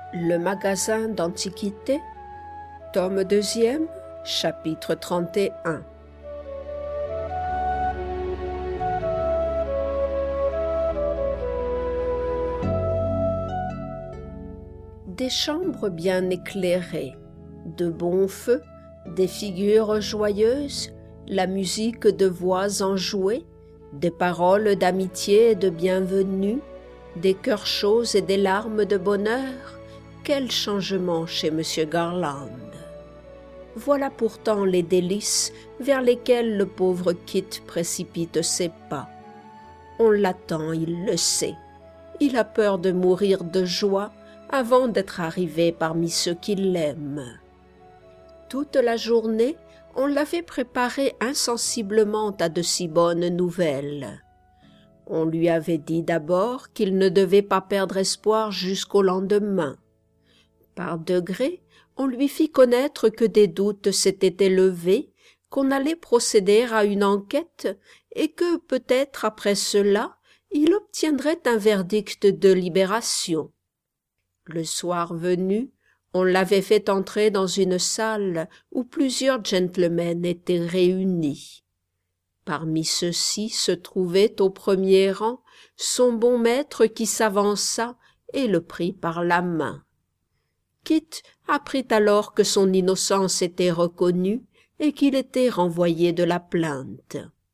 Le magasin d'antiquités, tome 2e, chapitre 31. Des chambres bien éclairées, de bons feux, des figures joyeuses, la musique de voix enjouées, des paroles d'amitié et de bienvenue, des cœurs chauds et des larmes de bonheur. Quel changement chez M. Garland! Voilà pourtant les délices vers lesquelles le pauvre Kit précipite ses pas. On l'attend, il le sait. Il a peur de mourir de joie avant d'être arrivé parmi ceux qui l'aiment. Toute la journée, on l'avait préparé insensiblement à de si bonnes nouvelles. On lui avait dit d'abord qu'il ne devait pas perdre espoir jusqu'au lendemain. Par degrés, on lui fit connaître que des doutes s'étaient élevés, qu'on allait procéder à une enquête et que, peut-être après cela, il obtiendrait un verdict de libération. Le soir venu, on l'avait fait entrer dans une salle où plusieurs gentlemen étaient réunis. Parmi ceux-ci se trouvait au premier rang son bon maître qui s'avança et le prit par la main. Kit apprit alors que son innocence était reconnue et qu'il était renvoyé de la plainte.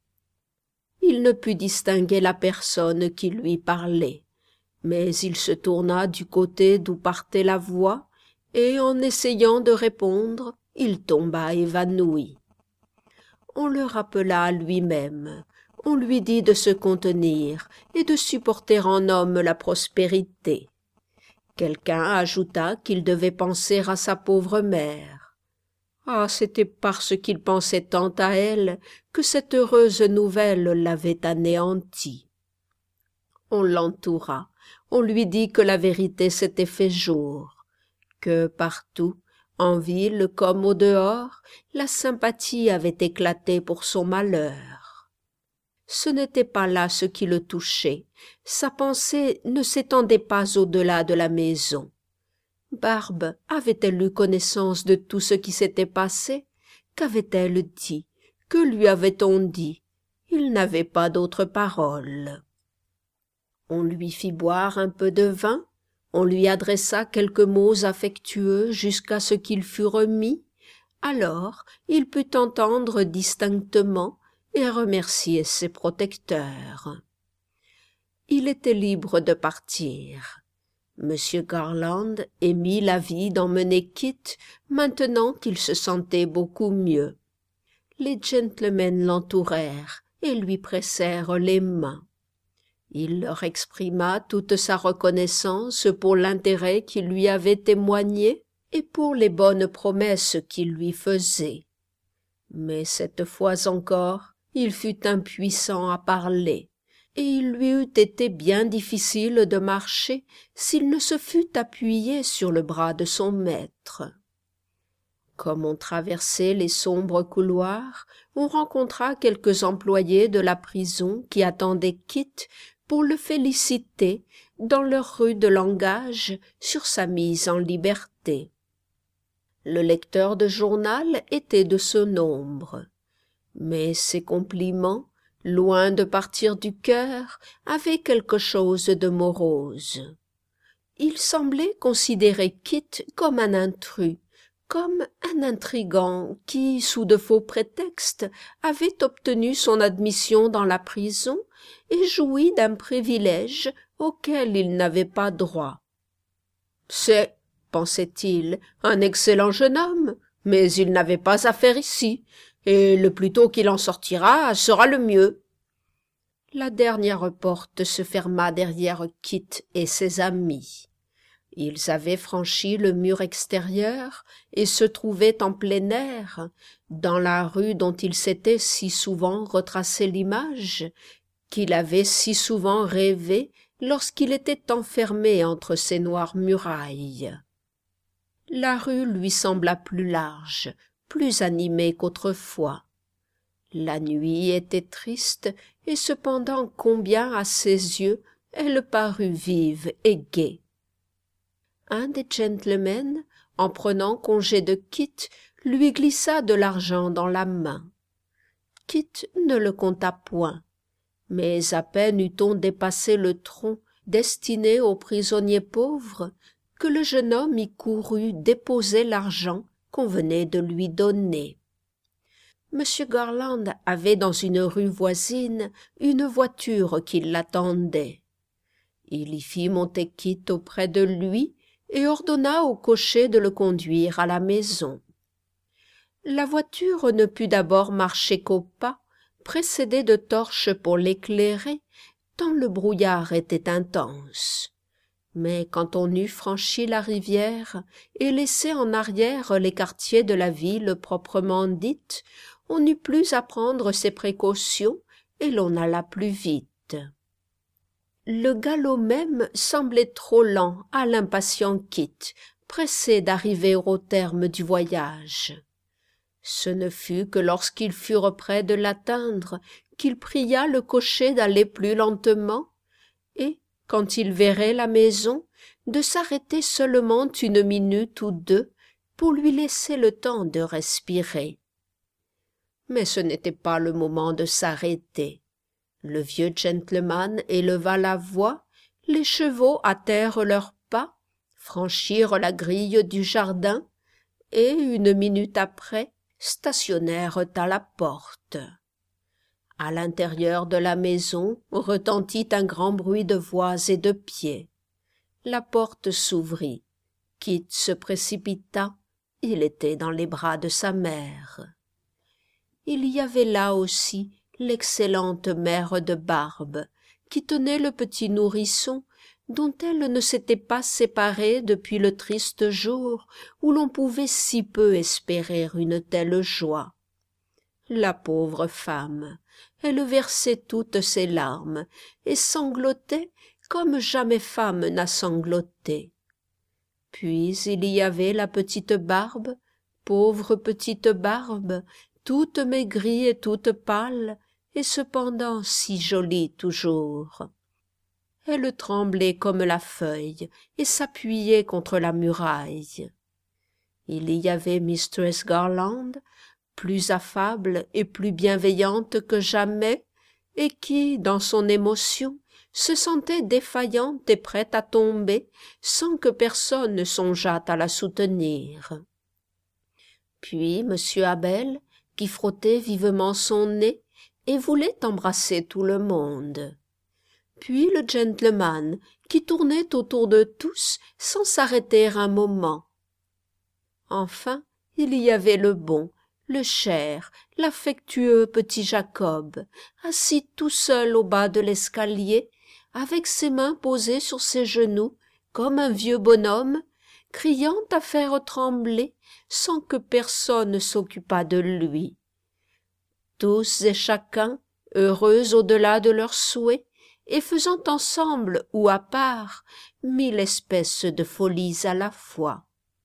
Il ne put distinguer la personne qui lui parlait, mais il se tourna du côté d'où partait la voix, et en essayant de répondre, il tomba évanoui. On le rappela à lui-même, on lui dit de se contenir et de supporter en homme la prospérité. Quelqu'un ajouta qu'il devait penser à sa pauvre mère. Ah, c'était parce qu'il pensait tant à elle que cette heureuse nouvelle l'avait anéanti. On l'entoura, on lui dit que la vérité s'était fait jour, que partout, en ville comme au dehors, la sympathie avait éclaté pour son malheur. Ce n'était pas là ce qui le touchait, sa pensée ne s'étendait pas au-delà de la maison. Barbe avait-elle eu connaissance de tout ce qui s'était passé? Qu'avait-elle dit? Que lui avait-on dit? Il n'avait pas d'autre parole. On lui fit boire un peu de vin, on lui adressa quelques mots affectueux jusqu'à ce qu'il fût remis, alors il put entendre distinctement et remercier ses protecteurs. Il était libre de partir. M. Garland émit l'avis d'emmener Kit maintenant qu'il se sentait beaucoup mieux. Les gentlemen l'entourèrent et lui pressèrent les mains. Il leur exprima toute sa reconnaissance pour l'intérêt qu'ils lui avaient témoigné et pour les bonnes promesses qu'ils lui faisaient. Mais cette fois encore, il fut impuissant à parler, et il lui eût été bien difficile de marcher s'il ne se fût appuyé sur le bras de son maître. Comme on traversait les sombres couloirs, on rencontra quelques employés de la prison qui attendaient Kit pour le féliciter, dans leur rude langage, sur sa mise en liberté. Le lecteur de journal était de ce nombre. Mais ces compliments, loin de partir du cœur, avaient quelque chose de morose. Il semblait considérer Kit comme un intrus, comme un intrigant qui, sous de faux prétextes, avait obtenu son admission dans la prison et joui d'un privilège auquel il n'avait pas droit. « C'est, pensait-il, un excellent jeune homme, mais il n'avait pas affaire ici, et le plus tôt qu'il en sortira sera le mieux. » La dernière porte se ferma derrière Kit et ses amis. Ils avaient franchi le mur extérieur et se trouvaient en plein air, dans la rue dont il s'était si souvent retracé l'image, qu'il avait si souvent rêvé lorsqu'il était enfermé entre ces noires murailles. La rue lui sembla plus large, plus animée qu'autrefois. La nuit était triste, et cependant combien à ses yeux elle parut vive et gaie. un des gentlemen, en prenant congé de Kit, lui glissa de l'argent dans la main. Kit ne le compta point, mais à peine eut-on dépassé le tronc destiné aux prisonniers pauvres que le jeune homme y courut déposer l'argent qu'on venait de lui donner. M. Garland avait dans une rue voisine une voiture qui l'attendait. Il y fit monter Kit auprès de lui et ordonna au cocher de le conduire à la maison. La voiture ne put d'abord marcher qu'au pas, précédée de torches pour l'éclairer, tant le brouillard était intense. Mais quand on eut franchi la rivière et laissé en arrière les quartiers de la ville proprement dite, on n'eut plus à prendre ses précautions et l'on alla plus vite. Le galop même semblait trop lent à l'impatient Kit, pressé d'arriver au terme du voyage. Ce ne fut que lorsqu'ils furent près de l'atteindre qu'il pria le cocher d'aller plus lentement et, quand il verrait la maison, de s'arrêter seulement une minute ou deux pour lui laisser le temps de respirer. Mais ce n'était pas le moment de s'arrêter. Le vieux gentleman éleva la voix, les chevaux hâtèrent leurs pas, franchirent la grille du jardin et, une minute après, stationnèrent à la porte. À l'intérieur de la maison retentit un grand bruit de voix et de pieds. La porte s'ouvrit. Kit se précipita. Il était dans les bras de sa mère. Il y avait là aussi l'excellente mère de Barbe, qui tenait le petit nourrisson, dont elle ne s'était pas séparée depuis le triste jour où l'on pouvait si peu espérer une telle joie. La pauvre femme, elle versait toutes ses larmes et sanglotait comme jamais femme n'a sangloté. Puis il y avait la petite Barbe, pauvre petite Barbe, toute maigrie et toute pâle, et cependant si jolie toujours. Elle tremblait comme la feuille et s'appuyait contre la muraille. Il y avait mistress Garland, plus affable et plus bienveillante que jamais, et qui, dans son émotion, se sentait défaillante et prête à tomber sans que personne songeât à la soutenir. Puis M. Abel, qui frottait vivement son nez et voulait embrasser tout le monde. Puis le gentleman, qui tournait autour de tous sans s'arrêter un moment. Enfin, il y avait le bon, le cher, l'affectueux petit Jacob, assis tout seul au bas de l'escalier, avec ses mains posées sur ses genoux, comme un vieux bonhomme, criant à faire trembler, sans que personne s'occupât de lui. Tous et chacun, heureux au-delà de leurs souhaits, et faisant ensemble ou à part 1000 espèces de folies à la fois.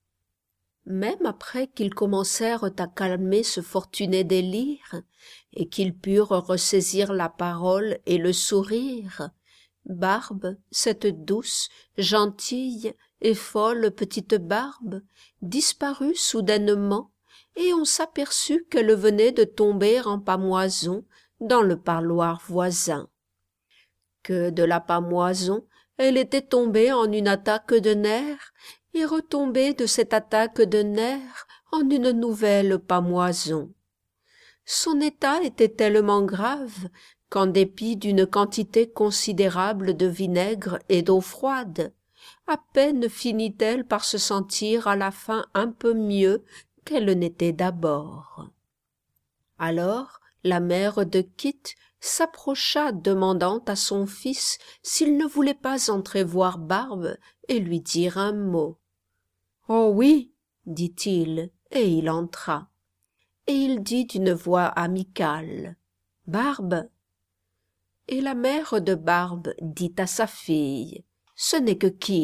Même après qu'ils commencèrent à calmer ce fortuné délire, et qu'ils purent ressaisir la parole et le sourire, Barbe, cette douce, gentille et folle petite Barbe, disparut soudainement, et on s'aperçut qu'elle venait de tomber en pâmoison dans le parloir voisin. Que de la pâmoison, elle était tombée en une attaque de nerfs, et retombée de cette attaque de nerfs en une nouvelle pâmoison. Son état était tellement grave qu'en dépit d'une quantité considérable de vinaigre et d'eau froide, à peine finit-elle par se sentir à la fin un peu mieux qu'elle n'était d'abord. Alors la mère de Kit s'approcha demandant à son fils s'il ne voulait pas entrer voir Barbe et lui dire un mot. « Oh oui, dit-il, et il entra. Et il dit d'une voix amicale, « Barbe !» Et la mère de Barbe dit à sa fille, « Ce n'est que Kit. »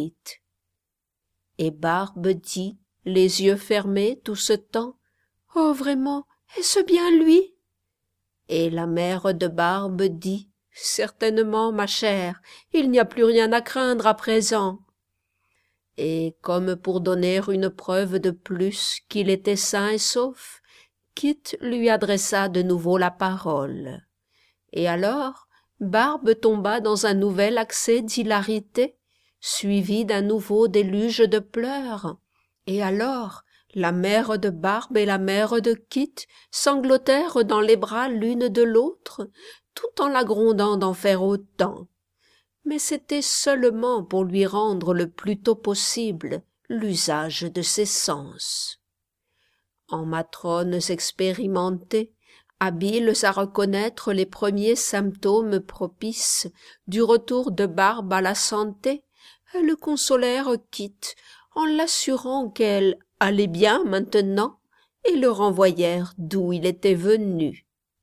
Et Barbe dit, les yeux fermés tout ce temps, « Oh vraiment, est-ce bien lui ?» Et la mère de Barbe dit, « Certainement, ma chère, il n'y a plus rien à craindre à présent. » Et comme pour donner une preuve de plus qu'il était sain et sauf, Kit lui adressa de nouveau la parole. Et alors, Barbe tomba dans un nouvel accès d'hilarité, suivi d'un nouveau déluge de pleurs. Et alors, la mère de Barbe et la mère de Kit sanglotèrent dans les bras l'une de l'autre, tout en la grondant d'en faire autant. Mais c'était seulement pour lui rendre le plus tôt possible l'usage de ses sens. En matrones expérimentées, habiles à reconnaître les premiers symptômes propices du retour de Barbe à la santé, elles consolèrent Kit en l'assurant qu'elle allait bien maintenant et le renvoyèrent d'où il était venu.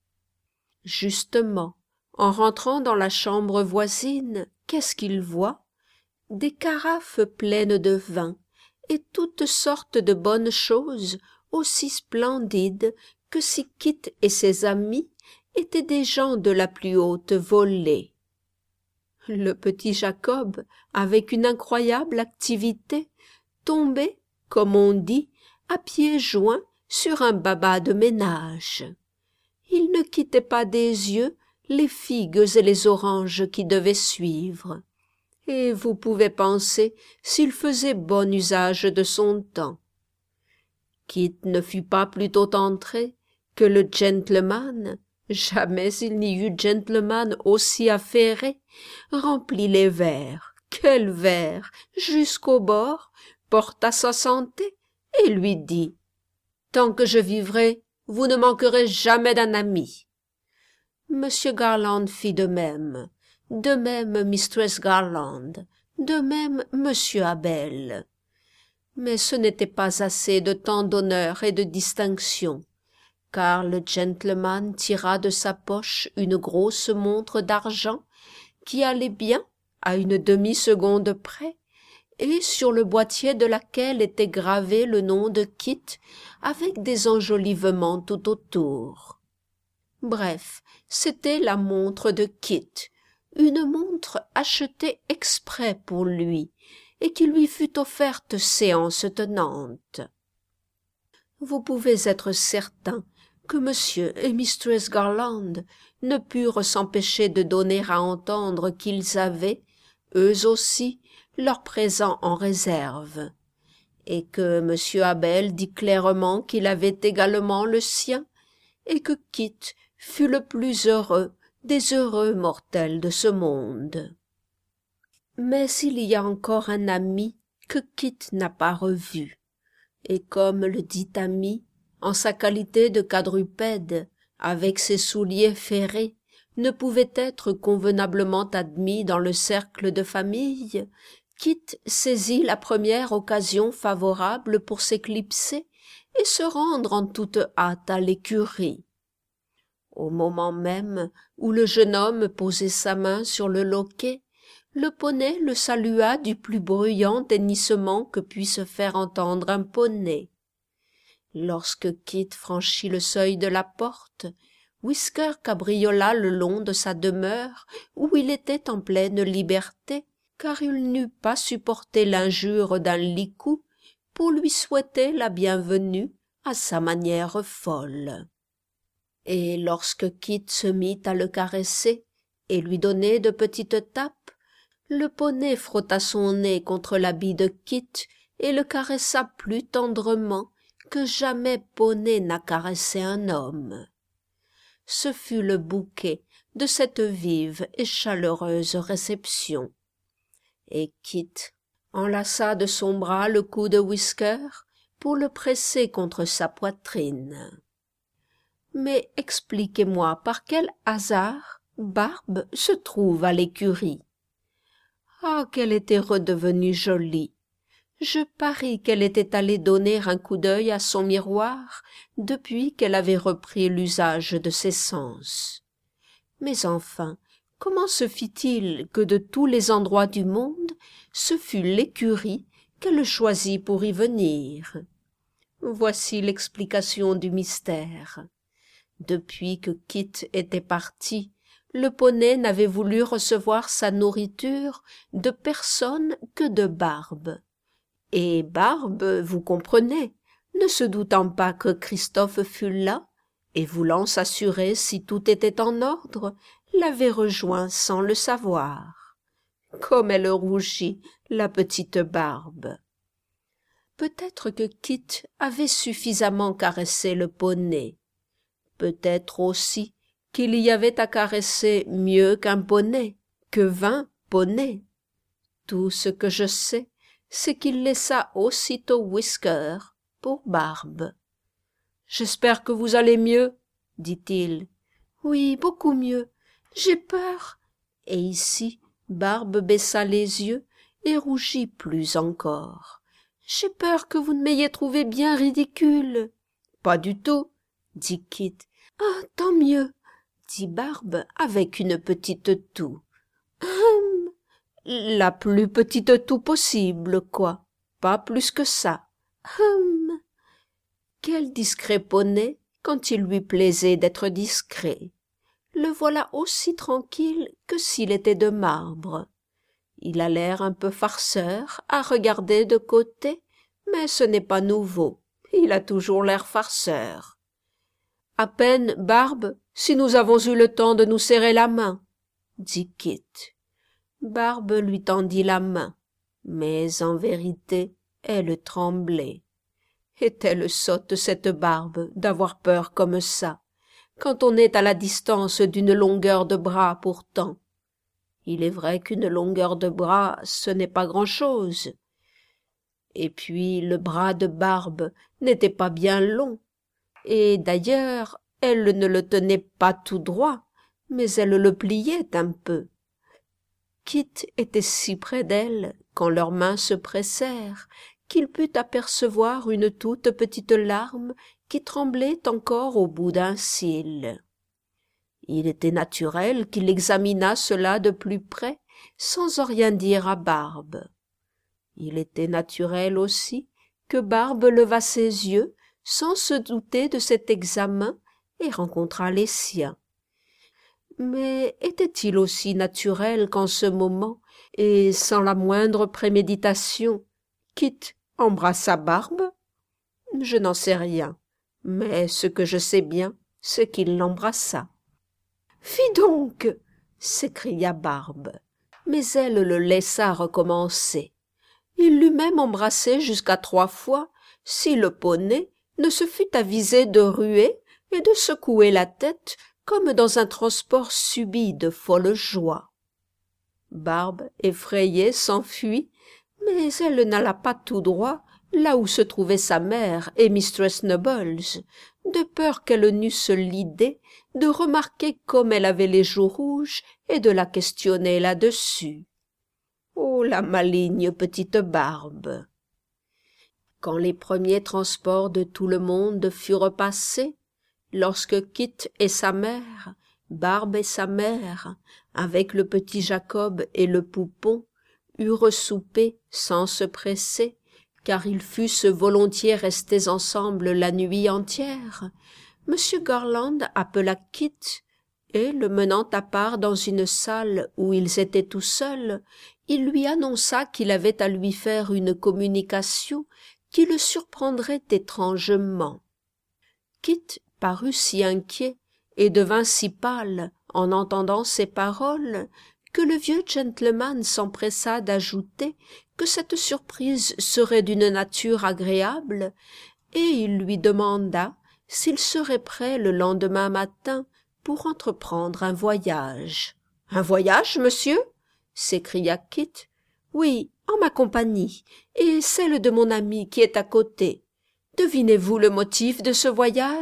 Justement, en rentrant dans la chambre voisine, qu'est-ce qu'il voit? Des carafes pleines de vin et toutes sortes de bonnes choses aussi splendides que si Kit et ses amis étaient des gens de la plus haute volée. Le petit Jacob, avec une incroyable activité, tombait, comme on dit, à pieds joints sur un baba de ménage. Il ne quittait pas des yeux les figues et les oranges qui devaient suivre. Et vous pouvez penser s'il faisait bon usage de son temps. Kit ne fut pas plus tôt entré que le gentleman, jamais il n'y eut gentleman aussi affairé, remplit les verres. Quels verres! Jusqu'au bord, porta sa santé et lui dit « Tant que je vivrai, vous ne manquerez jamais d'un ami. » Monsieur Garland fit de même Mistress Garland, de même Monsieur Abel. Mais ce n'était pas assez de tant d'honneur et de distinction, car le gentleman tira de sa poche une grosse montre d'argent qui allait bien à une demi-seconde près, et sur le boîtier de laquelle était gravé le nom de Kit avec des enjolivements tout autour. Bref, c'était la montre de Kit, une montre achetée exprès pour lui et qui lui fut offerte séance tenante. Vous pouvez être certain que monsieur et mistress Garland ne purent s'empêcher de donner à entendre qu'ils avaient, eux aussi, leur présent en réserve, et que monsieur Abel dit clairement qu'il avait également le sien, et que Kit fut le plus heureux des heureux mortels de ce monde. Mais il y a encore un ami que Kit n'a pas revu, et comme le dit ami, en sa qualité de quadrupède, avec ses souliers ferrés, ne pouvait être convenablement admis dans le cercle de famille, Kit saisit la première occasion favorable pour s'éclipser et se rendre en toute hâte à l'écurie. Au moment même où le jeune homme posait sa main sur le loquet, le poney le salua du plus bruyant hennissement que puisse faire entendre un poney. Lorsque Kit franchit le seuil de la porte, Whisker cabriola le long de sa demeure où il était en pleine liberté, car il n'eût pas supporté l'injure d'un licou pour lui souhaiter la bienvenue à sa manière folle. Et lorsque Kit se mit à le caresser et lui donner de petites tapes, le poney frotta son nez contre l'habit de Kit et le caressa plus tendrement que jamais poney n'a caressé un homme. Ce fut le bouquet de cette vive et chaleureuse réception. Et Kit enlaça de son bras le cou de Whisker pour le presser contre sa poitrine. Mais expliquez-moi par quel hasard Barbe se trouve à l'écurie. Ah, qu'elle était redevenue jolie! Je parie qu'elle était allée donner un coup d'œil à son miroir depuis qu'elle avait repris l'usage de ses sens. Mais enfin, comment se fit-il que de tous les endroits du monde, ce fut l'écurie qu'elle choisit pour y venir? Voici l'explication du mystère. Depuis que Kit était parti, le poney n'avait voulu recevoir sa nourriture de personne que de Barbe, Et Barbe, vous comprenez, ne se doutant pas que Christophe fût là, et voulant s'assurer si tout était en ordre, l'avait rejoint sans le savoir. Comme elle rougit, la petite Barbe. Peut-être que Kit avait suffisamment caressé le poney. Peut-être aussi qu'il y avait à caresser mieux qu'un poney, que 20 poneys. Tout ce que je sais, c'est qu'il laissa aussitôt Whisker pour Barbe. « J'espère que vous allez mieux, » dit-il. « Oui, beaucoup mieux. J'ai peur. » Et ici, Barbe baissa les yeux et rougit plus encore. « J'ai peur que vous ne m'ayez trouvé bien ridicule. »« Pas du tout, » dit Kit. « Ah, tant mieux, » dit Barbe avec une petite toux. « La plus petite toux possible, quoi. Pas plus que ça. » Quel discret poney quand il lui plaisait d'être discret. Le voilà aussi tranquille que s'il était de marbre. Il a l'air un peu farceur à regarder de côté, mais ce n'est pas nouveau. Il a toujours l'air farceur. « À peine, Barbe, si nous avons eu le temps de nous serrer la main, » dit Kit. Barbe lui tendit la main, mais en vérité, elle tremblait. Est-elle sotte, cette Barbe, d'avoir peur comme ça, quand on est à la distance d'une longueur de bras pourtant? Il est vrai qu'une longueur de bras, ce n'est pas grand-chose. Et puis le bras de Barbe n'était pas bien long, et d'ailleurs elle ne le tenait pas tout droit, mais elle le pliait un peu. Kit était si près d'elle, quand leurs mains se pressèrent, qu'il put apercevoir une toute petite larme qui tremblait encore au bout d'un cil. Il était naturel qu'il examinât cela de plus près, sans en rien dire à Barbe. Il était naturel aussi que Barbe levât ses yeux, sans se douter de cet examen, et rencontrât les siens. Mais était-il aussi naturel qu'en ce moment, et sans la moindre préméditation, Kit embrassa Barbe? Je n'en sais rien, mais ce que je sais bien, c'est qu'il l'embrassa. « Fi donc !» s'écria Barbe, mais elle le laissa recommencer. Il l'eût même embrassé jusqu'à 3 fois, si le poney ne se fût avisé de ruer et de secouer la tête comme dans un transport subit de folle joie. Barbe, effrayée, s'enfuit, mais elle n'alla pas tout droit là où se trouvaient sa mère et mistress Nubbles, de peur qu'elles n'eussent l'idée de remarquer comme elle avait les joues rouges et de la questionner là-dessus. Oh, la maligne petite Barbe! Quand les premiers transports de tout le monde furent passés, lorsque Kit et sa mère, Barbe et sa mère, avec le petit Jacob et le poupon, eurent soupé sans se presser, car ils fussent volontiers restés ensemble la nuit entière, M. Garland appela Kit, et, le menant à part dans une salle où ils étaient tout seuls, il lui annonça qu'il avait à lui faire une communication qui le surprendrait étrangement. Kit parut si inquiet et devint si pâle en entendant ces paroles que le vieux gentleman s'empressa d'ajouter que cette surprise serait d'une nature agréable, et il lui demanda s'il serait prêt le lendemain matin pour entreprendre un voyage. « Un voyage, monsieur ?» s'écria Kit. « Oui, en ma compagnie, et celle de mon ami qui est à côté. Devinez-vous le motif de ce voyage ?»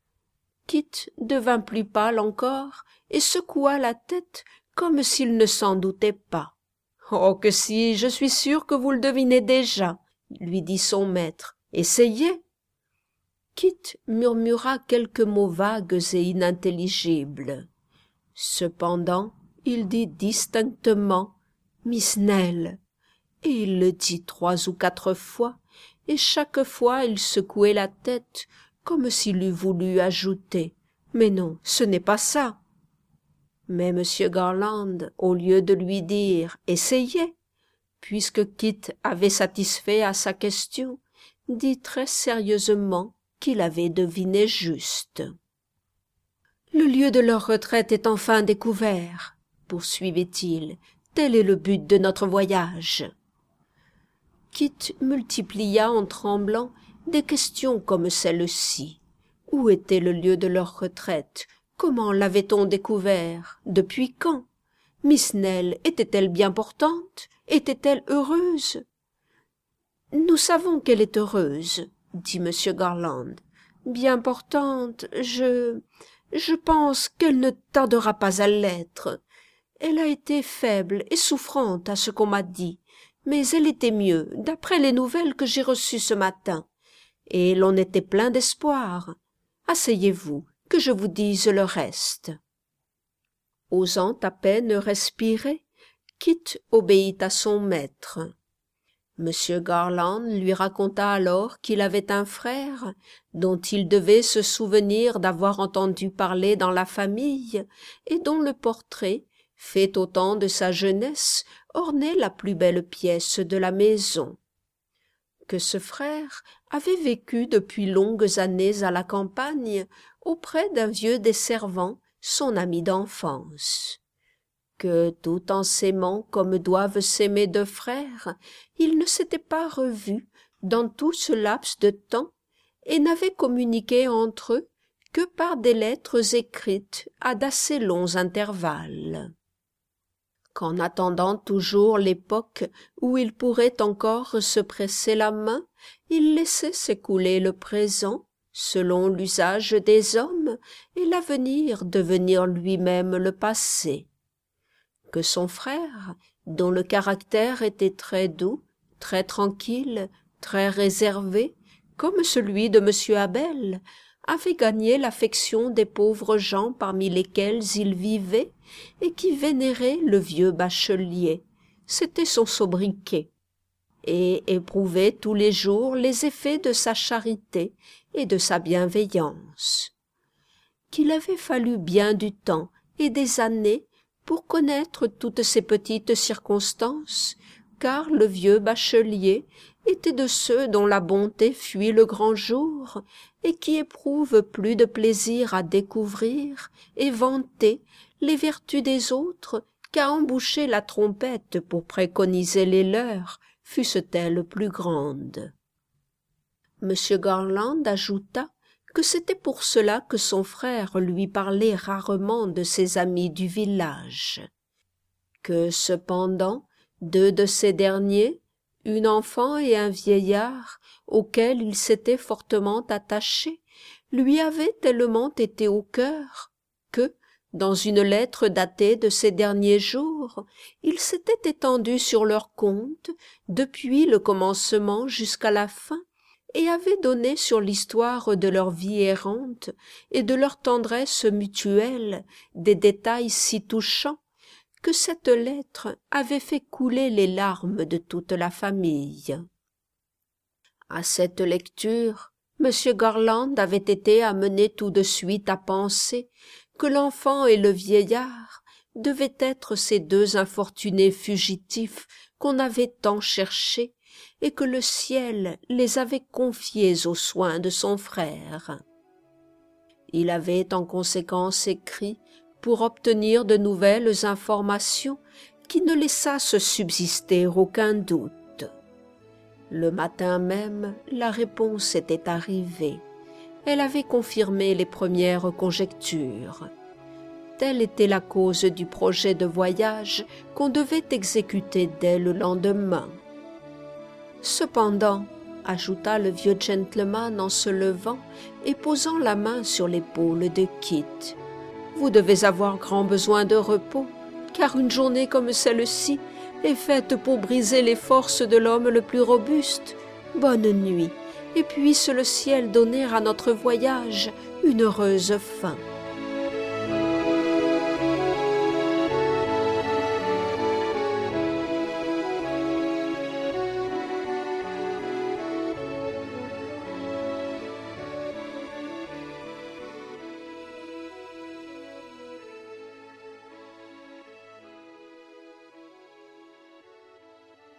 Kit devint plus pâle encore et secoua la tête comme s'il ne s'en doutait pas. « Oh, que si, je suis sûr que vous le devinez déjà, » lui dit son maître. « Essayez. » Kit murmura quelques mots vagues et inintelligibles. Cependant, il dit distinctement « Miss Nell », et il le dit 3 ou 4 fois, et chaque fois il secouait la tête comme s'il eût voulu ajouter « Mais non, ce n'est pas ça ». Mais M. Garland, au lieu de lui dire « Essayez », puisque Kit avait satisfait à sa question, dit très sérieusement qu'il avait deviné juste. « Le lieu de leur retraite est enfin découvert, » poursuivait-il. « Tel est le but de notre voyage. » Kit multiplia en tremblant des questions comme celle-ci. Où était le lieu de leur retraite? Comment l'avait-on découvert? Depuis quand? Miss Nell était-elle bien portante? Était-elle heureuse? « Nous savons qu'elle est heureuse, » dit M. Garland. « Bien portante, je pense qu'elle ne tardera pas à l'être. Elle a été faible et souffrante à ce qu'on m'a dit, mais elle était mieux, d'après les nouvelles que j'ai reçues ce matin, et l'on était plein d'espoir. Asseyez-vous, que je vous dise le reste. » Osant à peine respirer, Kit obéit à son maître. M. Garland lui raconta alors qu'il avait un frère dont il devait se souvenir d'avoir entendu parler dans la famille et dont le portrait, fait au temps de sa jeunesse, ornait la plus belle pièce de la maison. Que ce frère avait vécu depuis longues années à la campagne auprès d'un vieux des servants, son ami d'enfance. Que, tout en s'aimant comme doivent s'aimer deux frères, ils ne s'étaient pas revus dans tout ce laps de temps et n'avaient communiqué entre eux que par des lettres écrites à d'assez longs intervalles. Qu'en attendant toujours l'époque où ils pourraient encore se presser la main, ils laissaient s'écouler le présent, selon l'usage des hommes, et l'avenir devenir lui-même le passé. Que son frère, dont le caractère était très doux, très tranquille, très réservé, comme celui de M. Abel, avait gagné l'affection des pauvres gens parmi lesquels il vivait et qui vénéraient le vieux bachelier, c'était son sobriquet, et éprouvait tous les jours les effets de sa charité et de sa bienveillance. Qu'il avait fallu bien du temps et des années pour connaître toutes ces petites circonstances, car le vieux bachelier était de ceux dont la bonté fuit le grand jour et qui éprouvent plus de plaisir à découvrir et vanter les vertus des autres qu'à emboucher la trompette pour préconiser les leurs, fussent-elles plus grandes. M. Garland ajouta que c'était pour cela que son frère lui parlait rarement de ses amis du village, que cependant deux de ces derniers, une enfant et un vieillard auquel il s'était fortement attaché, lui avaient tellement été au cœur que, dans une lettre datée de ces derniers jours, il s'était étendu sur leur compte depuis le commencement jusqu'à la fin, et avait donné sur l'histoire de leur vie errante et de leur tendresse mutuelle des détails si touchants que cette lettre avait fait couler les larmes de toute la famille. À cette lecture, M. Garland avait été amené tout de suite à penser que l'enfant et le vieillard devaient être ces deux infortunés fugitifs qu'on avait tant cherchés et que le ciel les avait confiés aux soins de son frère. Il avait en conséquence écrit pour obtenir de nouvelles informations qui ne laissassent subsister aucun doute. Le matin même, la réponse était arrivée. Elle avait confirmé les premières conjectures. Telle était la cause du projet de voyage qu'on devait exécuter dès le lendemain. Cependant, ajouta le vieux gentleman en se levant et posant la main sur l'épaule de Kit, vous devez avoir grand besoin de repos, car une journée comme celle-ci est faite pour briser les forces de l'homme le plus robuste. Bonne nuit, et puisse le ciel donner à notre voyage une heureuse fin.